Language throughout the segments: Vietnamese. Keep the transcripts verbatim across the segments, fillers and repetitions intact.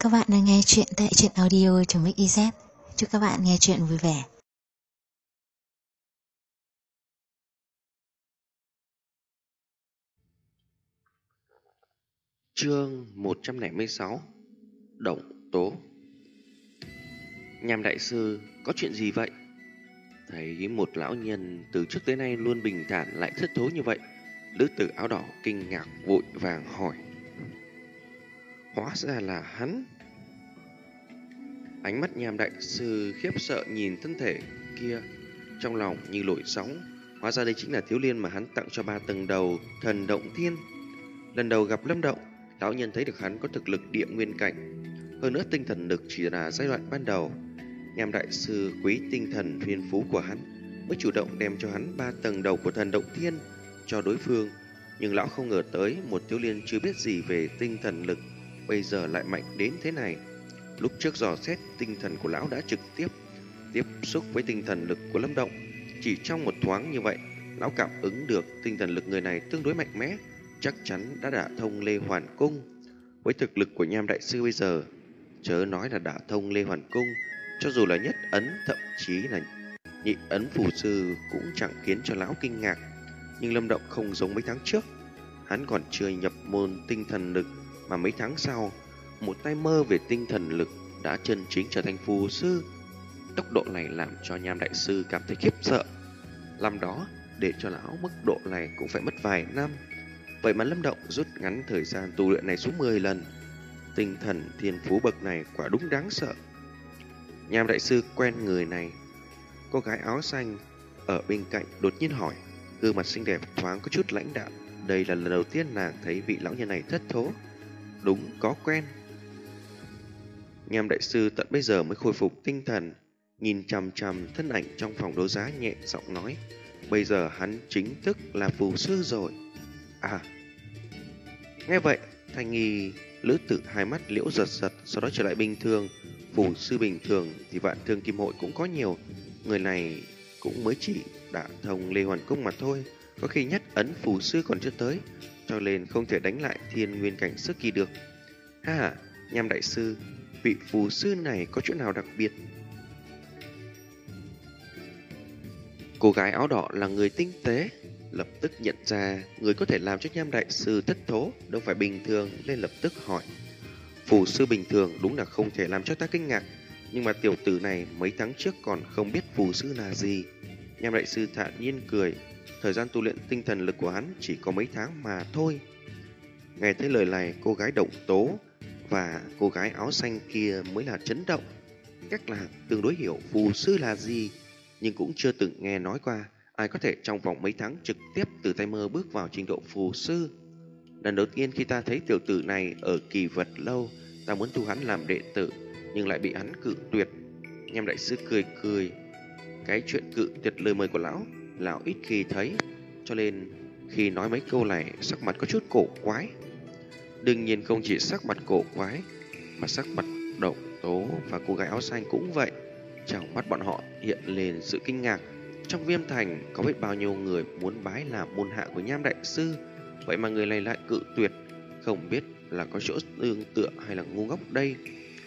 Các bạn đang nghe chuyện tại truyện audio.mixyz. Chúc các bạn nghe chuyện vui vẻ. Chương một trăm lẻ sáu. Động tố. Nham đại sư, có chuyện gì vậy? Thấy một lão nhân từ trước tới nay luôn bình thản lại thất thố như vậy, nữ tử áo đỏ kinh ngạc vội vàng hỏi. Hóa ra là hắn. Ánh mắt Nham đại sư khiếp sợ nhìn thân thể kia, trong lòng như nổi sóng. Hóa ra đây chính là thiếu liên mà hắn tặng cho ba tầng đầu thần động thiên. Lần đầu gặp Lâm Động, lão nhân thấy được hắn có thực lực địa nguyên cảnh, hơn nữa tinh thần lực chỉ là giai đoạn ban đầu. Nham đại sư quý tinh thần thiên phú của hắn, mới chủ động đem cho hắn ba tầng đầu của thần động thiên cho đối phương. Nhưng lão không ngờ tới một thiếu liên chưa biết gì về tinh thần lực bây giờ lại mạnh đến thế này. Lúc trước dò xét, tinh thần của lão đã trực tiếp tiếp xúc với tinh thần lực của Lâm Động. Chỉ trong một thoáng như vậy, lão cảm ứng được tinh thần lực người này tương đối mạnh mẽ, chắc chắn đã đả thông Lê Hoàn Cung. Với thực lực của Nham đại sư bây giờ, chớ nói là đả thông Lê Hoàn Cung, cho dù là nhất ấn, thậm chí là nhị ấn phù sư cũng chẳng khiến cho lão kinh ngạc. Nhưng Lâm Động không giống mấy tháng trước, hắn còn chưa nhập môn tinh thần lực, mà mấy tháng sau, một tay mơ về tinh thần lực đã chân chính trở thành phù sư. Tốc độ này làm cho Nham đại sư cảm thấy khiếp sợ. Năm đó, để cho lão mức độ này cũng phải mất vài năm. Vậy mà Lâm Động rút ngắn thời gian tu luyện này xuống mười lần. Tinh thần thiên phú bậc này quả đúng đáng sợ. Nham đại sư quen người này. Cô gái áo xanh ở bên cạnh đột nhiên hỏi, gương mặt xinh đẹp thoáng có chút lãnh đạm. Đây là lần đầu tiên nàng thấy vị lão nhân này thất thố. Đúng, có quen. Nham đại sư tận bây giờ mới khôi phục tinh thần, nhìn chằm chằm thân ảnh trong phòng đấu giá, nhẹ giọng nói, bây giờ hắn chính thức là phù sư rồi. À, nghe vậy, Thanh Nghi lữ tử hai mắt liễu giật giật, sau đó trở lại bình thường. Phù sư bình thường thì Vạn Thương Kim Hội cũng có nhiều, người này cũng mới chỉ đả thông Lê Hoàn Cung mà thôi, có khi nhất ấn phù sư còn chưa tới, cho nên không thể đánh lại thiên nguyên cảnh sức kỳ được. Ha, Nham đại sư, vị phù sư này có chỗ nào đặc biệt? Cô gái áo đỏ là người tinh tế, lập tức nhận ra người có thể làm cho Nham đại sư thất thố đâu phải bình thường, nên lập tức hỏi. Phù sư bình thường đúng là không thể làm cho ta kinh ngạc, nhưng mà tiểu tử này mấy tháng trước còn không biết phù sư là gì. Nham đại sư thản nhiên cười, thời gian tu luyện tinh thần lực của hắn chỉ có mấy tháng mà thôi. Nghe thấy lời này, cô gái Động Tố và cô gái áo xanh kia mới là chấn động. Cách là tương đối hiểu phù sư là gì, nhưng cũng chưa từng nghe nói qua ai có thể trong vòng mấy tháng trực tiếp từ tay mơ bước vào trình độ phù sư. Lần đầu tiên khi ta thấy tiểu tử này ở Kỳ Vật Lâu, ta muốn thu hắn làm đệ tử, nhưng lại bị hắn cự tuyệt. Nham đại sư cười cười, cái chuyện cự tuyệt lời mời của lão, lão ít khi thấy, cho nên khi nói mấy câu này sắc mặt có chút cổ quái. Đương nhiên không chỉ sắc mặt cổ quái, mà sắc mặt Động Tố và cô gái áo xanh cũng vậy. Trong mắt bọn họ hiện lên sự kinh ngạc. Trong Viêm Thành có biết bao nhiêu người muốn bái làm môn hạ của Nham đại sư, vậy mà người này lại cự tuyệt, không biết là có chỗ tương tựa hay là ngu ngốc đây.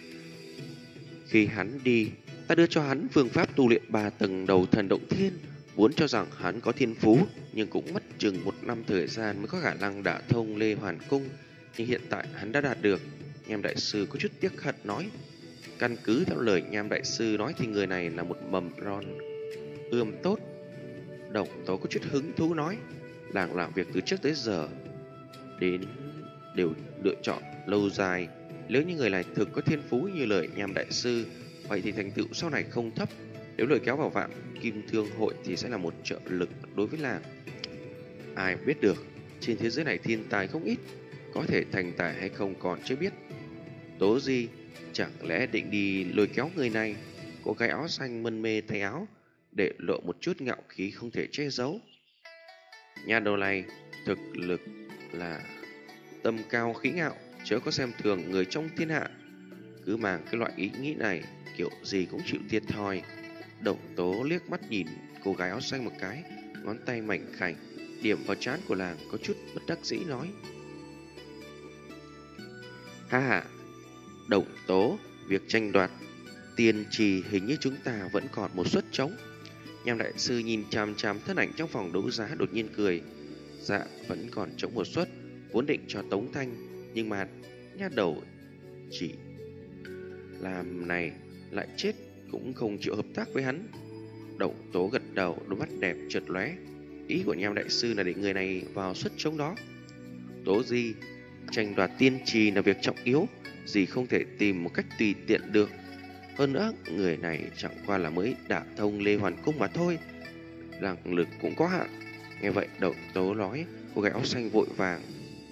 Khi hắn đi, ta đưa cho hắn phương pháp tu luyện ba tầng đầu thần động thiên, vốn cho rằng hắn có thiên phú, nhưng cũng mất chừng một năm thời gian mới có khả năng đả thông Lê Hoàn Cung. Nhưng hiện tại hắn đã đạt được. Nham đại sư có chút tiếc hận nói. Căn cứ theo lời Nham đại sư nói thì người này là một mầm non ươm tốt. Động Tố có chút hứng thú nói, làng làm việc từ trước tới giờ đến đều lựa chọn lâu dài. Nếu như người này thực có thiên phú như lời Nham đại sư, vậy thì thành tựu sau này không thấp. Nếu lời kéo vào Vạn Kim Thương Hội thì sẽ là một trợ lực đối với làng. Ai biết được, trên thế giới này thiên tài không ít, có thể thành tài hay không còn chưa biết. Tố Di chẳng lẽ định đi lôi kéo người này? Cô gái áo xanh mân mê tay áo, để lộ một chút ngạo khí không thể che giấu. Nhà đầu này thực lực là tâm cao khí ngạo, chớ có xem thường người trong thiên hạ. Cứ mang cái loại ý nghĩ này, kiểu gì cũng chịu thiệt thòi. Động Tố liếc mắt nhìn cô gái áo xanh một cái, ngón tay mảnh khảnh điểm vào trán của làng, có chút bất đắc dĩ nói. Ha ha, Động Tố, việc tranh đoạt tiên trì hình như chúng ta vẫn còn một suất trống. Nham đại sư nhìn chằm chằm thân ảnh trong phòng đấu giá đột nhiên cười. Dạ, vẫn còn trống một suất, vốn định cho Tống Thanh, nhưng mà nhát đầu chỉ làm này lại chết cũng không chịu hợp tác với hắn. Động Tố gật đầu, đôi mắt đẹp chợt lóe. Ý của Nham đại sư là để người này vào suất trống đó. Tố Di, tranh đoạt tiên trì là việc trọng yếu, gì không thể tìm một cách tùy tiện được. Hơn nữa, người này chẳng qua là mới đả thông Lê Hoàn Cung mà thôi, năng lực cũng có hạn. Nghe vậy, Động Tố nói, cô gái áo xanh vội vàng.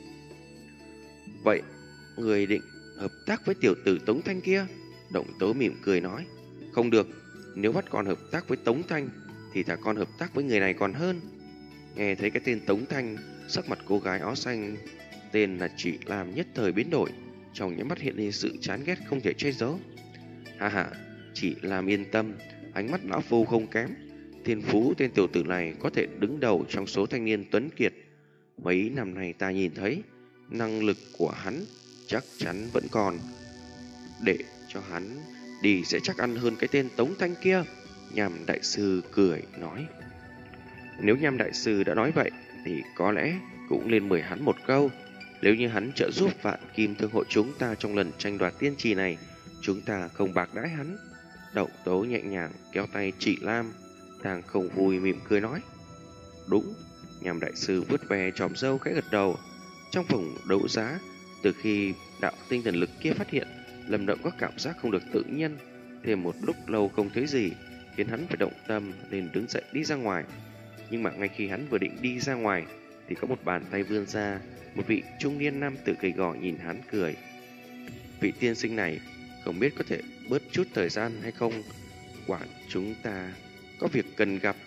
Vậy, người định hợp tác với tiểu tử Tống Thanh kia? Động Tố mỉm cười nói, không được, nếu bắt con hợp tác với Tống Thanh thì thà con hợp tác với người này còn hơn. Nghe thấy cái tên Tống Thanh, sắc mặt cô gái áo xanh tên là Chỉ Lam nhất thời biến đổi, trong những mắt hiện lên sự chán ghét không thể che giấu. Ha ha, Chỉ Lam yên tâm, ánh mắt lão phu không kém. Thiên phú tên tiểu tử này có thể đứng đầu trong số thanh niên tuấn kiệt. Mấy năm nay ta nhìn thấy năng lực của hắn chắc chắn vẫn còn. Để cho hắn đi sẽ chắc ăn hơn cái tên Tống Thanh kia. Nham đại sư cười nói. Nếu Nham đại sư đã nói vậy thì có lẽ cũng nên mời hắn một câu. Nếu như hắn trợ giúp Vạn Kim Thương hội chúng ta trong lần tranh đoạt tiên trì này, chúng ta không bạc đãi hắn. Động Tố nhẹ nhàng kéo tay Chỉ Lam, đang không vui mỉm cười nói. Đúng. Nham đại sư vuốt ve chòm râu khẽ gật đầu. Trong phòng đấu giá, từ khi đạo tinh thần lực kia phát hiện, Lâm Động có cảm giác không được tự nhiên. Thêm một lúc lâu không thấy gì, khiến hắn phải động tâm nên đứng dậy đi ra ngoài. Nhưng mà ngay khi hắn vừa định đi ra ngoài thì có một bàn tay vươn ra. Một vị trung niên nam tử gầy gò nhìn hắn cười. Vị tiên sinh này không biết có thể bớt chút thời gian hay không? Quản chúng ta có việc cần gặp.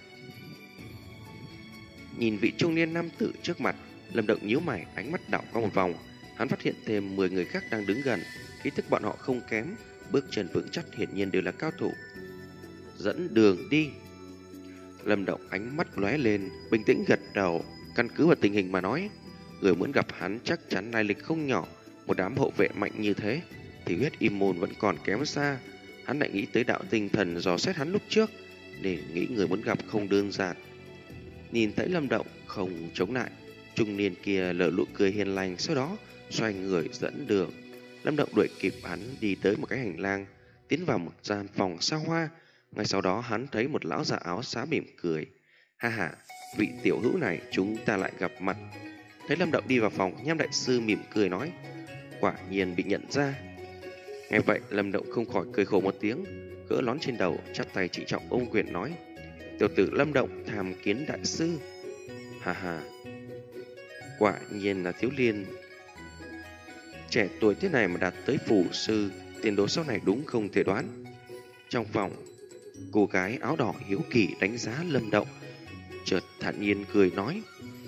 Nhìn vị trung niên nam tử trước mặt, Lâm Động nhíu mày, ánh mắt đảo qua một vòng. Hắn phát hiện thêm mười người khác đang đứng gần, khí thức bọn họ không kém, bước chân vững chắc, hiển nhiên đều là cao thủ. Dẫn đường đi. Lâm Động ánh mắt lóe lên, bình tĩnh gật đầu, căn cứ vào tình hình mà nói. Người muốn gặp hắn chắc chắn lai lịch không nhỏ. Một đám hộ vệ mạnh như thế thì huyết im môn vẫn còn kém xa. Hắn lại nghĩ tới đạo tinh thần dò xét hắn lúc trước, để nghĩ người muốn gặp không đơn giản. Nhìn thấy Lâm Động không chống lại, trung niên kia lở nụ cười hiền lành, sau đó xoay người dẫn đường. Lâm Động đuổi kịp hắn đi tới một cái hành lang, tiến vào một gian phòng xa hoa. Ngay sau đó hắn thấy một lão già áo xám mỉm cười. Ha ha, vị tiểu hữu này chúng ta lại gặp mặt. Thấy Lâm Động đi vào phòng, Nham đại sư mỉm cười nói, quả nhiên bị nhận ra. Nghe vậy, Lâm Động không khỏi cười khổ một tiếng, gỡ nón trên đầu, chắp tay trịnh trọng ôm quyền nói, tiểu tử Lâm Động tham kiến đại sư. Ha ha, quả nhiên là thiếu liên trẻ tuổi thế này mà đạt tới phủ sư, tiền đồ sau này đúng không thể đoán. Trong phòng, cô gái áo đỏ hiếu kỳ đánh giá Lâm Động, chợt thản nhiên cười nói.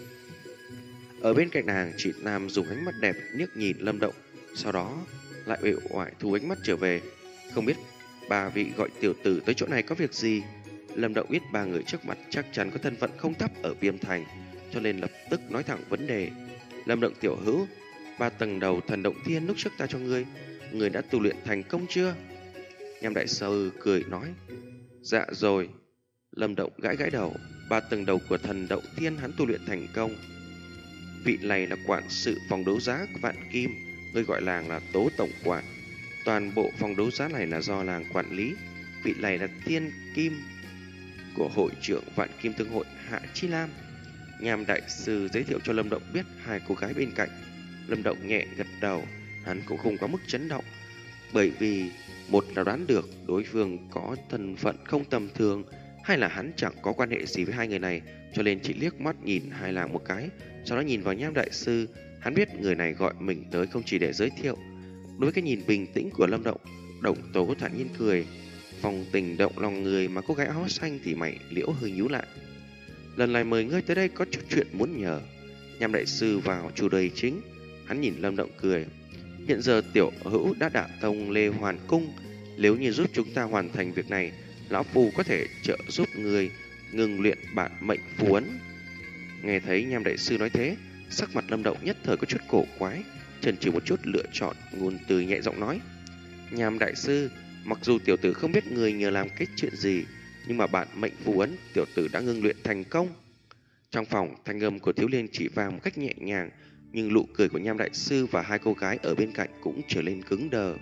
Ở bên cạnh nàng, Chỉ Nam dùng ánh mắt đẹp liếc nhìn Lâm Động, sau đó lại uể oải thu ánh mắt trở về. Không biết bà vị gọi tiểu tử tới chỗ này có việc gì? Lâm Động biết ba người trước mặt chắc chắn có thân phận không thấp ở Viêm Thành, cho nên lập tức nói thẳng vấn đề. Lâm Động tiểu hữu, ba tầng đầu thần động thiên lúc trước ta cho ngươi, ngươi đã tu luyện thành công chưa? Nham đại sư cười nói, dạ rồi. Lâm Động gãi gãi đầu, ba tầng đầu của thần động thiên hắn tu luyện thành công. Vị này là quản sự phòng đấu giá của Vạn Kim, người gọi làng là Tố Tổng Quản. Toàn bộ phòng đấu giá này là do làng quản lý. Vị này là thiên kim của hội trưởng Vạn Kim Thương hội Hạ Chi Lam. Nham đại sư giới thiệu cho Lâm Động biết hai cô gái bên cạnh. Lâm Động nhẹ gật đầu, hắn cũng không có mức chấn động, bởi vì một là đoán được đối phương có thân phận không tầm thường, hay là hắn chẳng có quan hệ gì với hai người này, cho nên chỉ liếc mắt nhìn hai làng một cái, sau đó nhìn vào Nham đại sư. Hắn biết người này gọi mình tới không chỉ để giới thiệu. Đối với cái nhìn bình tĩnh của Lâm Động, Động Tố thản nhiên cười, phòng tình động lòng người, mà cô gái áo xanh thì mày liễu hơi nhíu lại. Lần này mời ngươi tới đây có chút chuyện muốn nhờ. Nham đại sư vào chủ đề chính. Hắn nhìn Lâm Động cười, hiện giờ tiểu hữu đã đả thông Lê Hoàn Cung, nếu như giúp chúng ta hoàn thành việc này, lão phu có thể trợ giúp người ngừng luyện bản mệnh phù ấn. Nghe thấy Nham đại sư nói thế, sắc mặt Lâm Động nhất thời có chút cổ quái, chần chừ một chút lựa chọn ngôn từ nhẹ giọng nói, Nhàm đại sư, mặc dù tiểu tử không biết người nhờ làm cái chuyện gì, nhưng mà bạn mệnh phù ấn tiểu tử đã ngưng luyện thành công. Trong phòng, thanh âm của thiếu liên chỉ vang một cách nhẹ nhàng, nhưng nụ cười của Nham đại sư và hai cô gái ở bên cạnh cũng trở lên cứng đờ.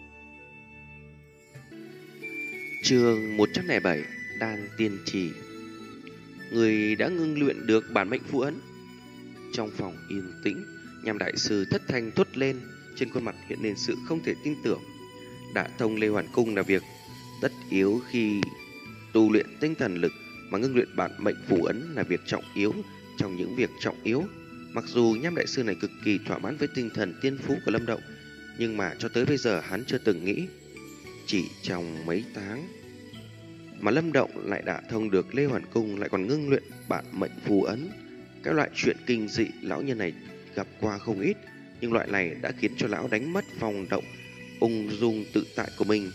Chương một trăm lẻ bảy, Đan tiên trì. Người đã ngưng luyện được bản mệnh phù ấn. Trong phòng yên tĩnh, Nham đại sư thất thanh thốt lên, trên khuôn mặt hiện lên sự không thể tin tưởng. Đả thông Lê Hoàn Cung là việc tất yếu khi tu luyện tinh thần lực, mà ngưng luyện bản mệnh phù ấn là việc trọng yếu trong những việc trọng yếu. Mặc dù Nham đại sư này cực kỳ thỏa mãn với tinh thần tiên phú của Lâm Động, nhưng mà cho tới bây giờ hắn chưa từng nghĩ chỉ trong mấy tháng mà Lâm Động lại đả thông được Lê Hoàn Cung, lại còn ngưng luyện bản mệnh phù ấn. Cái loại chuyện kinh dị lão nhân này gặp qua không ít, nhưng loại này đã khiến cho lão đánh mất phong động ung dung tự tại của mình.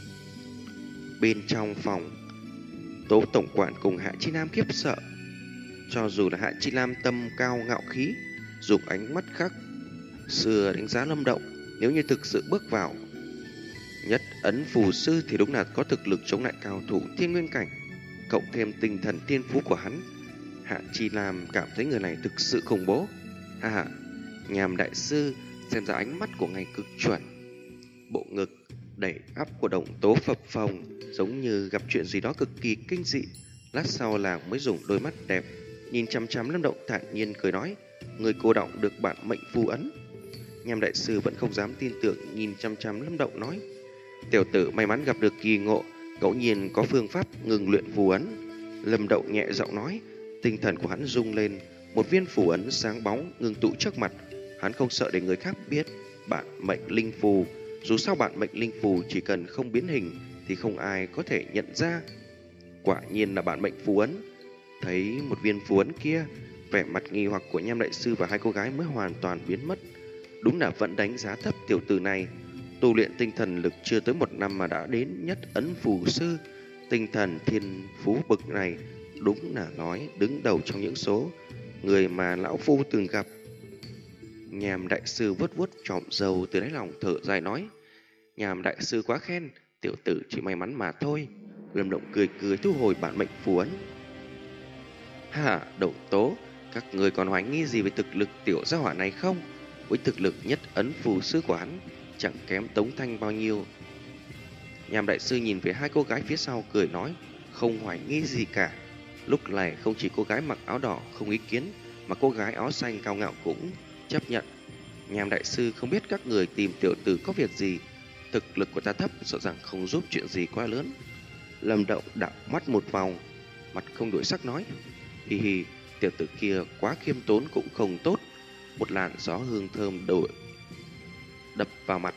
Bên trong phòng, Tố tổng quản cùng Hạ Chi Nam khiếp sợ. Cho dù là Hạ Chi Nam tâm cao ngạo khí, dùng ánh mắt khác xưa đánh giá Lâm Động, nếu như thực sự bước vào nhất ấn phù sư thì đúng là có thực lực chống lại cao thủ thiên nguyên cảnh, cộng thêm tinh thần thiên phú của hắn. Hạ Chi Nam cảm thấy người này thực sự khủng bố. Ha ha, Nhàm đại sư xem ra ánh mắt của ngài cực chuẩn. Bộ ngực đẩy áp của Động Tố phập phồng, giống như gặp chuyện gì đó cực kỳ kinh dị. Lát sau làng mới dùng đôi mắt đẹp nhìn chăm chăm Lâm Động, thản nhiên cười nói: người cô Động được bản mệnh phù ấn. Nhàm đại sư vẫn không dám tin tưởng, nhìn chăm chăm Lâm Động nói: tiểu tử may mắn gặp được kỳ ngộ, ngẫu nhiên có phương pháp ngừng luyện phù ấn. Lâm Động nhẹ giọng nói. Tinh thần của hắn rung lên, một viên phù ấn sáng bóng ngưng tụ trước mặt. Hắn không sợ để người khác biết bản mệnh linh phù. Dù sao bản mệnh linh phù chỉ cần không biến hình thì không ai có thể nhận ra. Quả nhiên là bản mệnh phù ấn. Thấy một viên phù ấn kia, vẻ mặt nghi hoặc của Nham đại sư và hai cô gái mới hoàn toàn biến mất. Đúng là vẫn đánh giá thấp tiểu tử này. Tu luyện tinh thần lực chưa tới một năm mà đã đến nhất ấn phù sư. Tinh thần thiên phú bực này đúng là nói đứng đầu trong những số người mà lão phu từng gặp. Nhàm đại sư vuốt vuốt chòm râu từ đáy lòng thở dài nói: Nhàm đại sư quá khen, tiểu tử chỉ may mắn mà thôi. Lâm Động cười cười thu hồi bản mệnh phù ấn. Hà, Động Tố, các người còn hoài nghi gì về thực lực tiểu gia hỏa này không? Với thực lực nhất ấn phù sư của hắn chẳng kém Tống Thanh bao nhiêu. Nhàm đại sư nhìn về hai cô gái phía sau cười nói: không hoài nghi gì cả. Lúc này không chỉ cô gái mặc áo đỏ không ý kiến, mà cô gái áo xanh cao ngạo cũng chấp nhận. Nhàm đại sư không biết các người tìm tiểu tử có việc gì. Thực lực của ta thấp, sợ rằng không giúp chuyện gì quá lớn. Lâm Động đảo mắt một vòng, mặt không đổi sắc nói: hi hi, tiểu tử kia quá khiêm tốn cũng không tốt. Một làn gió hương thơm đổi đập vào mặt.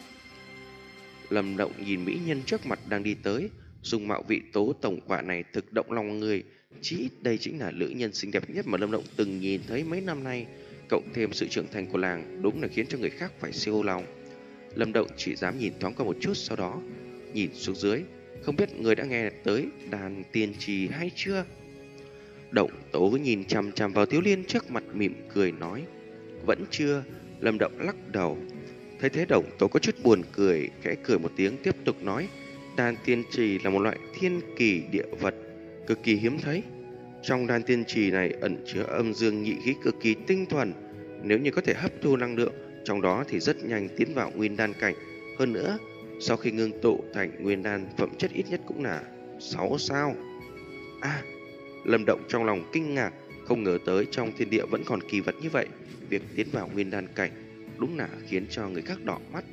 Lâm Động nhìn mỹ nhân trước mặt đang đi tới, dùng mạo vị Tố tổng quản này thực động lòng người. Chỉ ít đây chính là nữ nhân xinh đẹp nhất mà Lâm Động từng nhìn thấy mấy năm nay, cộng thêm sự trưởng thành của làng, đúng là khiến cho người khác phải siêu lòng. Lâm Động chỉ dám nhìn thoáng qua một chút, sau đó nhìn xuống dưới. Không biết người đã nghe tới đàn tiên trì hay chưa? Động Tố nhìn chằm chằm vào thiếu liên trước mặt mỉm cười nói: vẫn chưa. Lâm Động lắc đầu. Thấy thế Động Tố có chút buồn cười, khẽ cười một tiếng tiếp tục nói: đan tiên trì là một loại thiên kỳ địa vật cực kỳ hiếm thấy. Trong đan tiên trì này ẩn chứa âm dương nhị khí cực kỳ tinh thuần. Nếu như có thể hấp thu năng lượng trong đó thì rất nhanh tiến vào nguyên đan cảnh. Hơn nữa, sau khi ngưng tụ thành nguyên đan, phẩm chất ít nhất cũng là sáu sao. À, Lâm Động trong lòng kinh ngạc, không ngờ tới trong thiên địa vẫn còn kỳ vật như vậy. Việc tiến vào nguyên đan cảnh đúng là khiến cho người khác đỏ mắt.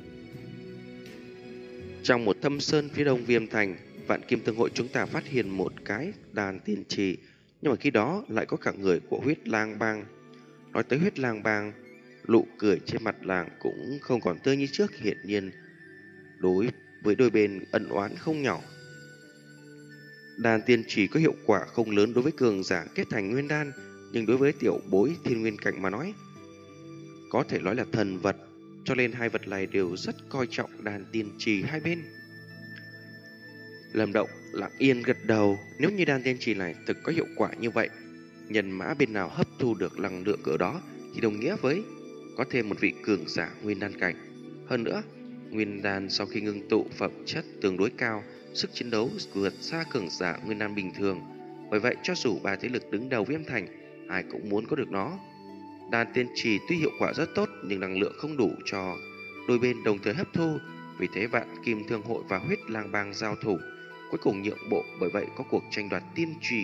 Trong một thâm sơn phía đông Viêm Thành, Vạn Kim Tương Hội chúng ta phát hiện một cái đàn tiên trì, nhưng mà khi đó lại có cả người của Huyết Lang Bang. Nói tới Huyết Lang Bang, nụ cười trên mặt làng cũng không còn tươi như trước, hiển nhiên đối với đôi bên ân oán không nhỏ. Đàn tiên trì có hiệu quả không lớn đối với cường giả kết thành nguyên đan, nhưng đối với tiểu bối thiên nguyên cảnh mà nói, có thể nói là thần vật, cho nên hai vật này đều rất coi trọng đàn tiên trì hai bên. Lâm Động lặng yên gật đầu. Nếu như đan tiên trì này thực có hiệu quả như vậy, nhân mã bên nào hấp thu được năng lượng cỡ đó thì đồng nghĩa với có thêm một vị cường giả nguyên đan cảnh. Hơn nữa, Nguyên đan sau khi ngưng tụ phẩm chất tương đối cao, sức chiến đấu vượt xa cường giả nguyên đan bình thường. Bởi vậy cho dù ba thế lực đứng đầu Viêm Thành, ai cũng muốn có được nó. Đan tiên trì tuy hiệu quả rất tốt nhưng năng lượng không đủ cho đôi bên đồng thời hấp thu, vì thế Vạn Kim Thương Hội và Huyết Lang Bang giao thủ, cuối cùng nhượng bộ, bởi vậy có cuộc tranh đoạt tiên trì.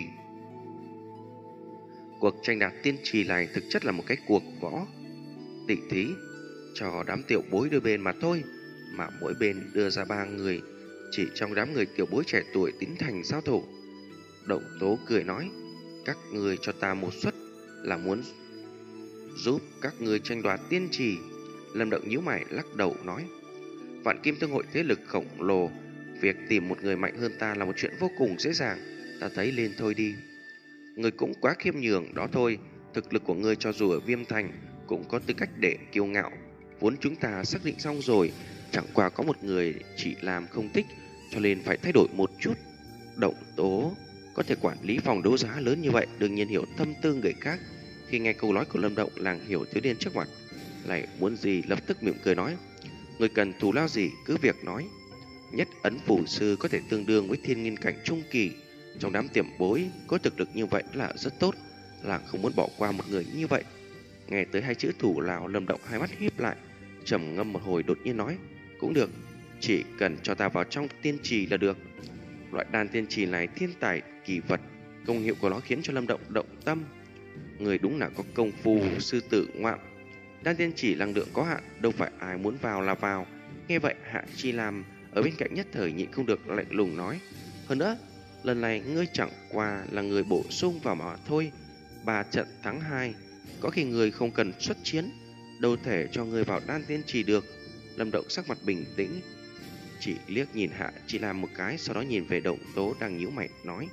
Cuộc tranh đoạt tiên trì này thực chất là một cái cuộc võ tỉ thí cho đám tiểu bối đôi bên mà thôi, mà mỗi bên đưa ra ba người, chỉ trong đám người tiểu bối trẻ tuổi tiến thành giao thủ. Động Tố cười nói, các người cho ta một suất là muốn giúp các người tranh đoạt tiên trì. Lâm Động nhíu mày lắc đầu nói, Vạn Kim Thương Hội thế lực khổng lồ, việc tìm một người mạnh hơn ta là một chuyện vô cùng dễ dàng, ta thấy lên thôi đi. Người cũng quá khiêm nhường đó thôi, thực lực của người cho dù ở Viêm Thành cũng có tư cách để kiêu ngạo. Vốn chúng ta xác định xong rồi, chẳng qua có một người chỉ làm không thích, cho nên phải thay đổi một chút. Động Tố có thể quản lý phòng đấu giá lớn như vậy, đương nhiên hiểu tâm tư người khác. Khi nghe câu nói của Lâm Động, làng hiểu thiếu niên trước mặt lại muốn gì lập tức mỉm cười nói, người cần thù lao gì cứ việc nói. Nhất ấn phủ sư có thể tương đương với thiên nghiên cảnh trung kỳ, trong đám tiệm bối có thực lực như vậy là rất tốt, làng không muốn bỏ qua một người như vậy. Nghe tới hai chữ thủ lao, Lâm Động hai mắt híp lại, trầm ngâm một hồi đột nhiên nói, cũng được, chỉ cần cho ta vào trong tiên trì là được. Loại đan tiên trì này thiên tài kỳ vật, công hiệu của nó khiến cho Lâm Động động tâm. Người đúng là có công phu sư tử ngoạm. Đan tiên trì năng lượng có hạn, đâu phải ai muốn vào là vào. Nghe vậy Hạ Chi Lam ở bên cạnh nhất thời nhịn không được lạnh lùng nói, hơn nữa lần này ngươi chẳng qua là người bổ sung vào mà thôi. Ba trận thắng hai, có khi người không cần xuất chiến, đâu thể cho người vào đan tiên trì được. Lâm Động sắc mặt bình tĩnh, chỉ liếc nhìn Hạ Chi Lam một cái, sau đó nhìn về Động Tố đang nhíu mày nói,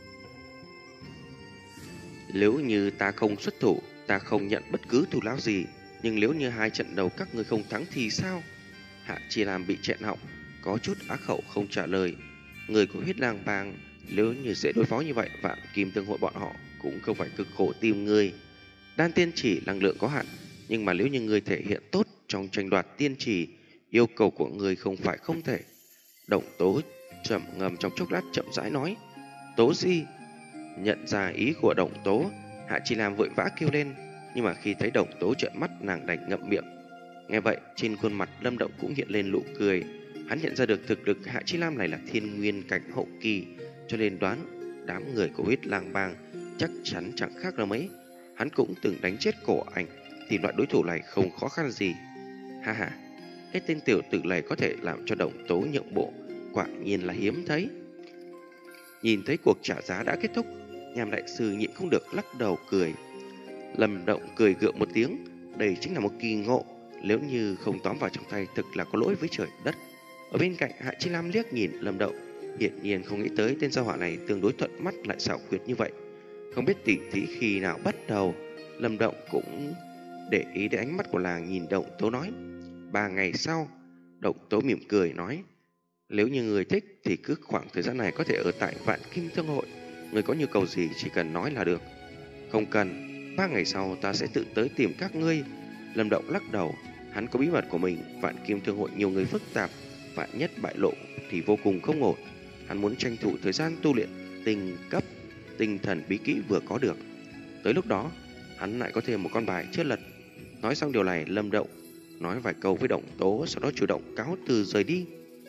nếu như ta không xuất thủ, ta không nhận bất cứ thù lao gì, nhưng nếu như hai trận đầu các ngươi không thắng thì sao? Hạ Chi Lam bị chẹn họng, có chút á khẩu không trả lời. Người của Huyết Lang Bang nếu như dễ đối phó như vậy, Vạn Kim Thương Hội bọn họ cũng không phải cực khổ tìm người. Đan tiên chỉ năng lượng có hạn, nhưng mà nếu như người thể hiện tốt trong tranh đoạt tiên chỉ, yêu cầu của người không phải không thể. Động Tố trầm ngâm trong chốc lát chậm rãi nói, Tố Di. Nhận ra ý của Động Tố, Hạ Chi Lam vội vã kêu lên, nhưng mà khi thấy Động Tố trợn mắt, nàng đành ngậm miệng. Nghe vậy, trên khuôn mặt Lâm Động cũng hiện lên nụ cười. Hắn nhận ra được thực lực Hạ Chi Lam này là thiên nguyên cảnh hậu kỳ, cho nên đoán đám người của Huyết Lang Bang chắc chắn chẳng khác là mấy. Hắn cũng từng đánh chết Cổ Ảnh, thì loại đối thủ này không khó khăn gì. Ha ha, cái tên tiểu tử này có thể làm cho Động Tố nhượng bộ, quả nhiên là hiếm thấy. Nhìn thấy cuộc trả giá đã kết thúc, Nham đại sư nhịn không được lắc đầu cười. Lâm Động cười gượng một tiếng, đây chính là một kỳ ngộ, nếu như không tóm vào trong tay thực là có lỗi với trời đất. Ở bên cạnh, Hạ Chi Lam liếc nhìn Lâm Động, hiển nhiên không nghĩ tới tên gia hỏa này tương đối thuận mắt lại xảo quyệt như vậy. Không biết tỉ thí khi nào bắt đầu, Lâm Động cũng để ý đến ánh mắt của làng nhìn Động Tố nói. Ba ngày sau, Động Tố mỉm cười nói, nếu như người thích thì cứ khoảng thời gian này có thể ở tại Vạn Kim Thương Hội, người có nhu cầu gì chỉ cần nói là được. Không cần, ba ngày sau ta sẽ tự tới tìm các ngươi. Lâm Động lắc đầu, hắn có bí mật của mình, Vạn Kim Thương Hội nhiều người phức tạp, vạn nhất bại lộ thì vô cùng không ổn. Hắn muốn tranh thủ thời gian tu luyện tinh cấp tinh thần bí kỹ vừa có được, tới lúc đó hắn lại có thêm một con bài chưa lật. Nói xong điều này, Lâm Động nói vài câu với Động Tố, sau đó chủ động cáo từ rời đi.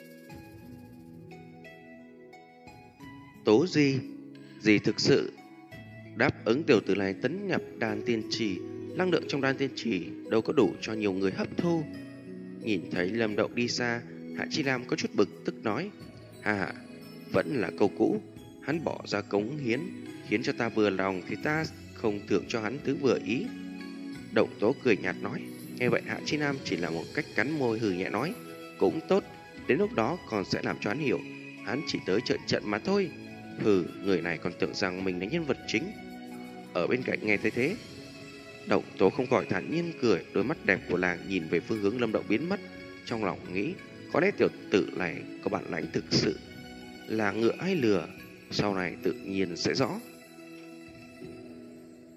Tố gì? Gì thực sự đáp ứng tiểu tử này tấn nhập đan tiên trì, năng lượng trong đan tiên trì đâu có đủ cho nhiều người hấp thu. Nhìn thấy Lâm Động đi xa, Hạ Chi Lam có chút bực tức nói, hà hà, vẫn là câu cũ, hắn bỏ ra cống hiến khiến cho ta vừa lòng thì ta không thưởng cho hắn thứ vừa ý. Động Tố cười nhạt nói. Nghe vậy Hạ Chi Lam chỉ là một cách cắn môi hừ nhẹ nói, cũng tốt, đến lúc đó còn sẽ làm cho hắn hiểu, hắn chỉ tới trợ trận mà thôi. Hừ, người này còn tưởng rằng mình là nhân vật chính. Ở bên cạnh nghe thấy thế, Động Tố không khỏi thản nhiên cười, đôi mắt đẹp của làng nhìn về phương hướng Lâm Động biến mất, trong lòng nghĩ, có lẽ tiểu tử này có bản lãnh thực sự, là ngựa hay lừa, sau này tự nhiên sẽ rõ.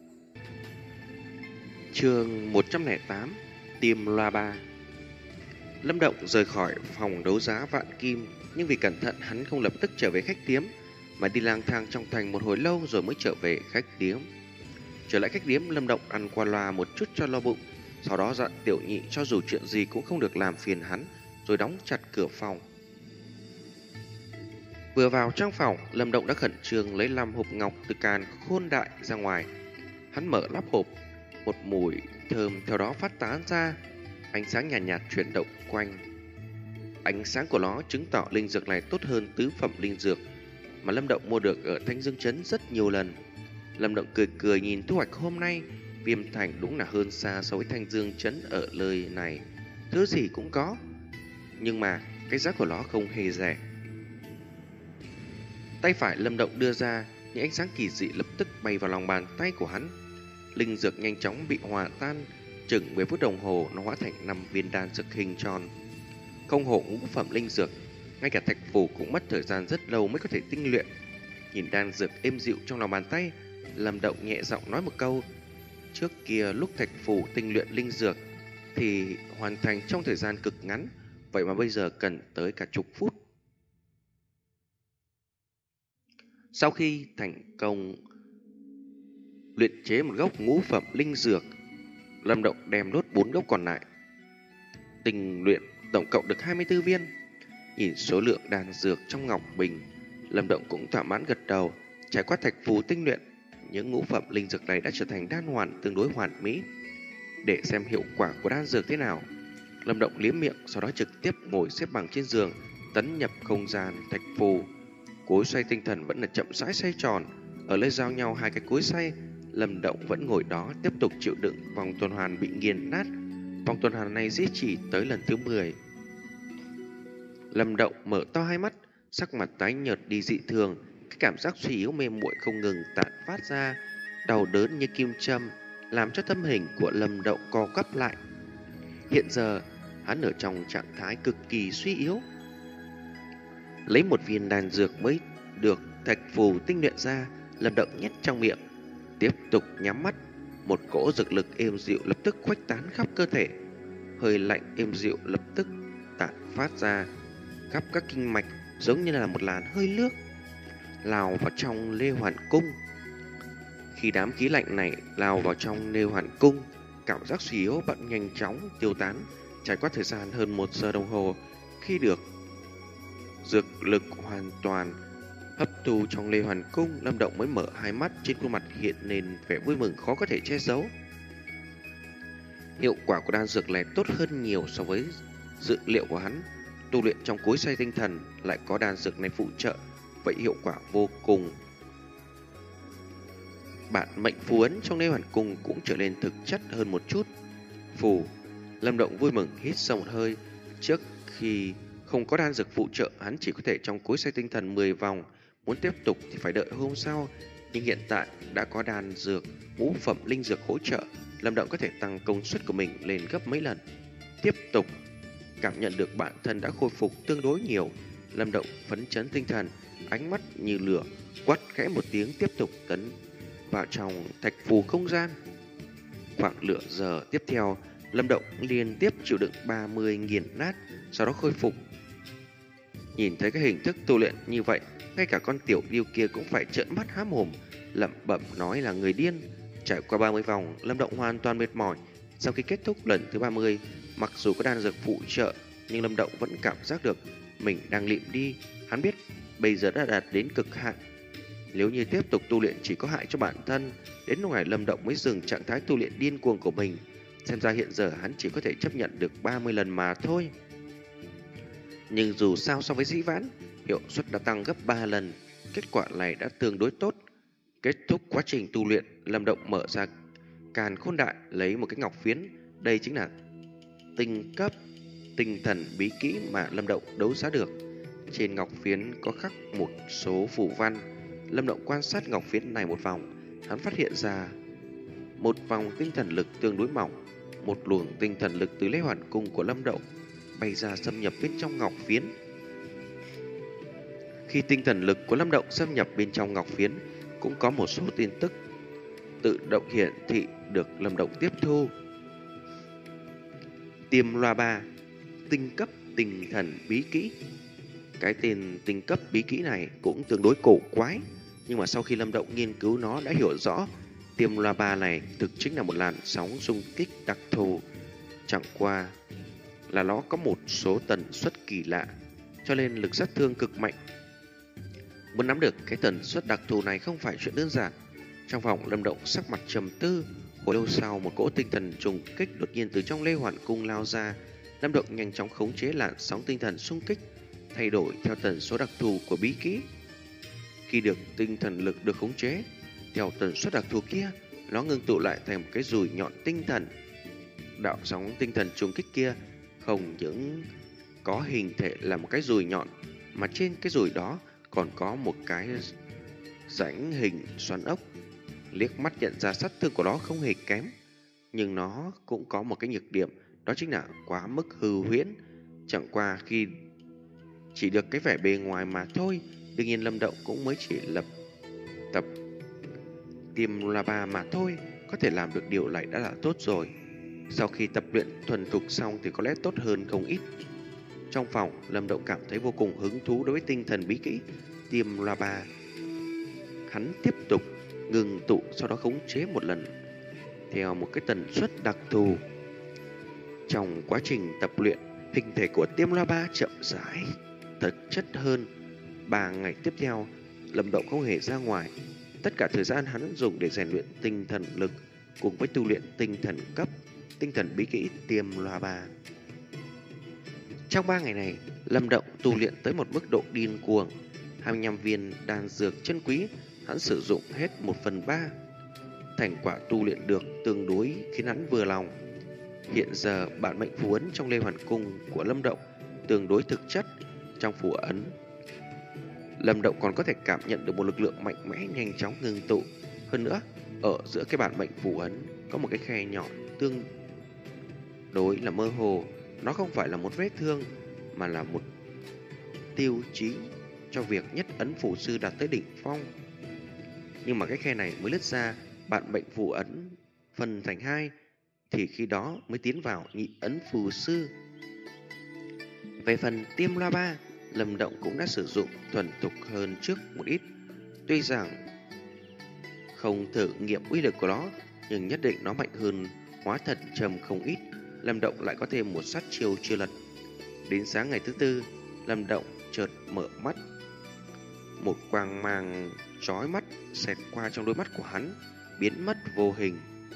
Chương một trăm lẻ tám, Tiêm Loa Ba. Lâm Động rời khỏi phòng đấu giá vạn kim, nhưng vì cẩn thận hắn không lập tức trở về khách điếm, mà đi lang thang trong thành một hồi lâu rồi mới trở về khách điếm. Trở lại khách điếm, Lâm Động ăn qua loa một chút cho lo bụng, sau đó dặn Tiểu Nhị cho dù chuyện gì cũng không được làm phiền hắn, rồi đóng chặt cửa phòng. Vừa vào trong phòng, Lâm Động đã khẩn trương lấy làm hộp ngọc từ càn khôn đại ra ngoài. Hắn mở nắp hộp, một mùi thơm theo đó phát tán ra, ánh sáng nhàn nhạt, nhạt chuyển động quanh. Ánh sáng của nó chứng tỏ linh dược này tốt hơn tứ phẩm linh dược mà Lâm Động mua được ở Thanh Dương Trấn rất nhiều lần. Lâm Động cười cười nhìn thu hoạch hôm nay, Viêm Thành đúng là hơn xa so với Thanh Dương Trấn ở nơi này. Thứ gì cũng có, nhưng mà cái giá của nó không hề rẻ. Tay phải Lâm Động đưa ra, những ánh sáng kỳ dị lập tức bay vào lòng bàn tay của hắn. Linh dược nhanh chóng bị hòa tan, chừng mười phút đồng hồ nó hóa thành năm viên đan dược hình tròn. Không hổ ngũ phẩm linh dược, ngay cả thạch phù cũng mất thời gian rất lâu mới có thể tinh luyện. Nhìn đan dược êm dịu trong lòng bàn tay, Lâm Động nhẹ giọng nói một câu. Trước kia lúc thạch phù tinh luyện linh dược thì hoàn thành trong thời gian cực ngắn, vậy mà bây giờ cần tới cả chục phút. Sau khi thành công luyện chế một gốc ngũ phẩm linh dược, Lâm Động đem đốt bốn gốc còn lại tinh luyện, tổng cộng được hai mươi tư viên. Nhìn số lượng đan dược trong ngọc bình, Lâm Động cũng thỏa mãn gật đầu. Trải qua thạch phù tinh luyện, những ngũ phẩm linh dược này đã trở thành đan hoàn tương đối hoàn mỹ. Để xem hiệu quả của đan dược thế nào, Lâm Động liếm miệng, sau đó trực tiếp ngồi xếp bằng trên giường, tấn nhập không gian thạch phù. Cối xoay tinh thần vẫn là chậm rãi xoay tròn, ở nơi giao nhau hai cái cối xoay, Lâm Động vẫn ngồi đó tiếp tục chịu đựng vòng tuần hoàn bị nghiền nát. Vòng tuần hoàn này duy trì tới lần thứ mười. Lâm Động mở to hai mắt, sắc mặt tái nhợt đi dị thường, cái cảm giác suy yếu mê muội không ngừng tản phát ra, đau đớn như kim châm, làm cho tâm hình của Lâm Động co quắp lại. Hiện giờ, hắn ở trong trạng thái cực kỳ suy yếu. Lấy một viên đan dược mới được thạch phù tinh luyện ra, Lâm Động nhét trong miệng, tiếp tục nhắm mắt. Một cỗ dược lực êm dịu lập tức khuếch tán khắp cơ thể, hơi lạnh êm dịu lập tức tản phát ra khắp các kinh mạch, giống như là một làn hơi nước lao vào trong Lê Hoàn Cung. Khi đám khí lạnh này lao vào trong Lê Hoàn Cung, cảm giác suy yếu bận nhanh chóng tiêu tán. Trải qua thời gian hơn một giờ đồng hồ, khi được dược lực hoàn toàn hấp thu trong Lê Hoàn Cung, Lâm Động mới mở hai mắt, trên khuôn mặt hiện lên vẻ vui mừng khó có thể che giấu. Hiệu quả của đan dược này tốt hơn nhiều so với dự liệu của hắn. Tu luyện trong cối xoay tinh thần lại có đan dược này phụ trợ, vậy hiệu quả vô cùng. Bản mệnh phù ấn trong Lê Hoàn Cung cũng trở nên thực chất hơn một chút. Phù, Lâm Động vui mừng hít sâu một hơi. Trước khi không có đan dược phụ trợ, hắn chỉ có thể trong cối xoay tinh thần mười vòng. Muốn tiếp tục thì phải đợi hôm sau. Nhưng hiện tại đã có đan dược ngũ phẩm linh dược hỗ trợ, Lâm Động có thể tăng công suất của mình lên gấp mấy lần. Tiếp tục cảm nhận được bản thân đã khôi phục tương đối nhiều, Lâm Động phấn chấn tinh thần, ánh mắt như lửa, quát khẽ một tiếng tiếp tục tấn vào trong thạch phù không gian. Khoảng nửa giờ tiếp theo, Lâm Động liên tiếp chịu đựng ba mươi nghiền nát, sau đó khôi phục. Nhìn thấy cái hình thức tu luyện như vậy, ngay cả con tiểu yêu kia cũng phải trợn mắt há mồm, lẩm bẩm nói là người điên. Trải qua ba mươi vòng, Lâm Động hoàn toàn mệt mỏi. Sau khi kết thúc lần thứ ba mươi, mặc dù có đan dược phụ trợ, nhưng Lâm Động vẫn cảm giác được mình đang lịm đi. Hắn biết bây giờ đã đạt đến cực hạn, nếu như tiếp tục tu luyện chỉ có hại cho bản thân. Đến lúc này Lâm Động mới dừng trạng thái tu luyện điên cuồng của mình. Xem ra hiện giờ hắn chỉ có thể chấp nhận được ba mươi lần mà thôi. Nhưng dù sao so với dĩ vãng, hiệu suất đã tăng gấp ba lần. Kết quả này đã tương đối tốt. Kết thúc quá trình tu luyện, Lâm Động mở ra càn khôn đại, lấy một cái ngọc phiến. Đây chính là tinh cấp tinh thần bí kỹ mà Lâm Động đấu giá được. Trên ngọc phiến có khắc một số phù văn. Lâm Động quan sát ngọc phiến này một vòng, hắn phát hiện ra một vòng tinh thần lực tương đối mỏng. Một luồng tinh thần lực từ Lê Hoàn Cung của Lâm Động bay ra xâm nhập bên trong ngọc phiến. Khi tinh thần lực của Lâm Động xâm nhập bên trong ngọc phiến, cũng có một số tin tức tự động hiển thị được Lâm Động tiếp thu. Tiêm loa ba. tinh cấp tinh thần bí kỹ. Cái tên tinh cấp bí kỹ này cũng tương đối cổ quái, nhưng mà sau khi Lâm Động nghiên cứu nó đã hiểu rõ, tiêm loa ba này thực chính là một làn sóng xung kích đặc thù. Chẳng qua là nó có một số tần suất kỳ lạ, cho nên lực sát thương cực mạnh. Muốn nắm được cái tần suất đặc thù này không phải chuyện đơn giản. Trong phòng, Lâm Động sắc mặt trầm tư. Hồi lâu sau, một cỗ tinh thần trùng kích đột nhiên từ trong Lê Hoàn Cung lao ra. Lâm Động nhanh chóng khống chế làn sóng tinh thần xung kích, thay đổi theo tần số đặc thù của bí kỹ. Khi được tinh thần lực được khống chế theo tần suất đặc thù kia, nó ngưng tụ lại thành một cái dùi nhọn tinh thần. Đạo sóng tinh thần trùng kích kia không những có hình thể là một cái dùi nhọn, mà trên cái dùi đó còn có một cái rãnh hình xoắn ốc. Liếc mắt nhận ra sát thương của nó không hề kém, nhưng nó cũng có một cái nhược điểm, đó chính là quá mức hư huyễn. Chẳng qua khi chỉ được cái vẻ bề ngoài mà thôi. Đương nhiên Lâm Động cũng mới chỉ lập tập tiêm loa ba mà thôi, có thể làm được điều này đã là tốt rồi. Sau khi tập luyện thuần thục xong thì có lẽ tốt hơn không ít. Trong phòng, Lâm Động cảm thấy vô cùng hứng thú đối với tinh thần bí kỹ tiêm loa ba. Hắn tiếp tục ngừng tụ, sau đó khống chế một lần theo một cái tần suất đặc thù. Trong quá trình tập luyện, hình thể của tiêm loa ba chậm rãi thực chất hơn. Ba ngày tiếp theo, Lâm Động không hề ra ngoài. Tất cả thời gian hắn dùng để rèn luyện tinh thần lực cùng với tu luyện tinh thần cấp, tinh thần bí kỹ tiêm loa ba. Trong ba ngày này, Lâm Động tu luyện tới một mức độ điên cuồng. hai mươi lăm viên đan dược chân quý, hắn sử dụng hết một phần ba. Thành quả tu luyện được tương đối khiến hắn vừa lòng. Hiện giờ bản mệnh phù ấn trong Lê Hoàn Cung của Lâm Động tương đối thực chất. Trong phù ấn, Lâm Động còn có thể cảm nhận được một lực lượng mạnh mẽ nhanh chóng ngưng tụ. Hơn nữa, ở giữa cái bản mệnh phù ấn có một cái khe nhỏ tương đối là mơ hồ. Nó không phải là một vết thương, mà là một tiêu chí cho việc nhất ấn phù sư đạt tới đỉnh phong. Nhưng mà cái khe này mới lướt ra, bản mệnh phù ấn phân thành hai, thì khi đó mới tiến vào nhị ấn phù sư. Về phần tiêm loa ba, Lâm Động cũng đã sử dụng thuần thục hơn trước một ít. Tuy rằng không thử nghiệm uy lực của nó, nhưng nhất định nó mạnh hơn hóa thần trầm không ít. Lâm Động lại có thêm một sát chiêu chưa lật. Đến sáng ngày thứ tư, Lâm Động chợt mở mắt. Một quang mang chói mắt xẹt qua trong đôi mắt của hắn, biến mất vô hình.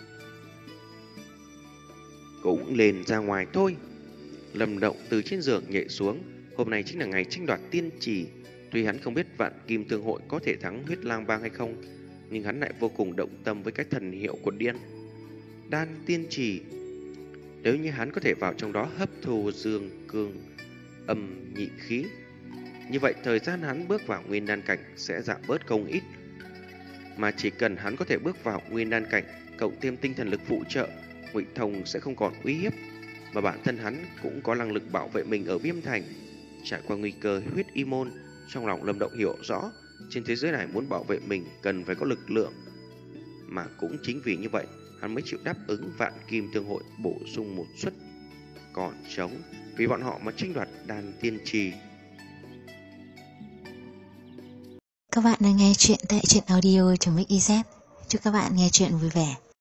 Cũng lên ra ngoài thôi. Lâm Động từ trên giường nhảy xuống. Hôm nay chính là ngày tranh đoạt tiên trì. Tuy hắn không biết Vạn Kim Thương Hội có thể thắng Huyết Lang Bang hay không, nhưng hắn lại vô cùng động tâm với cái thần hiệu của điên đan tiên trì. Nếu như hắn có thể vào trong đó hấp thu dương cương âm nhị khí, như vậy thời gian hắn bước vào nguyên đan cảnh sẽ giảm bớt không ít. Mà chỉ cần hắn có thể bước vào nguyên đan cảnh, cộng thêm tinh thần lực phụ trợ, Ngụy Thông sẽ không còn uy hiếp, mà bản thân hắn cũng có năng lực bảo vệ mình ở Viêm Thành. Trải qua nguy cơ huyết y môn, trong lòng Lâm Động hiểu rõ, trên thế giới này muốn bảo vệ mình cần phải có lực lượng. Mà cũng chính vì như vậy, hắn mới chịu đáp ứng Vạn Kim Thương Hội bổ sung một suất còn trống, vì bọn họ mà tranh đoạt đan tiên trì. Các bạn đang nghe chuyện tại truyện audio.mixyz. Chúc các bạn nghe chuyện vui vẻ.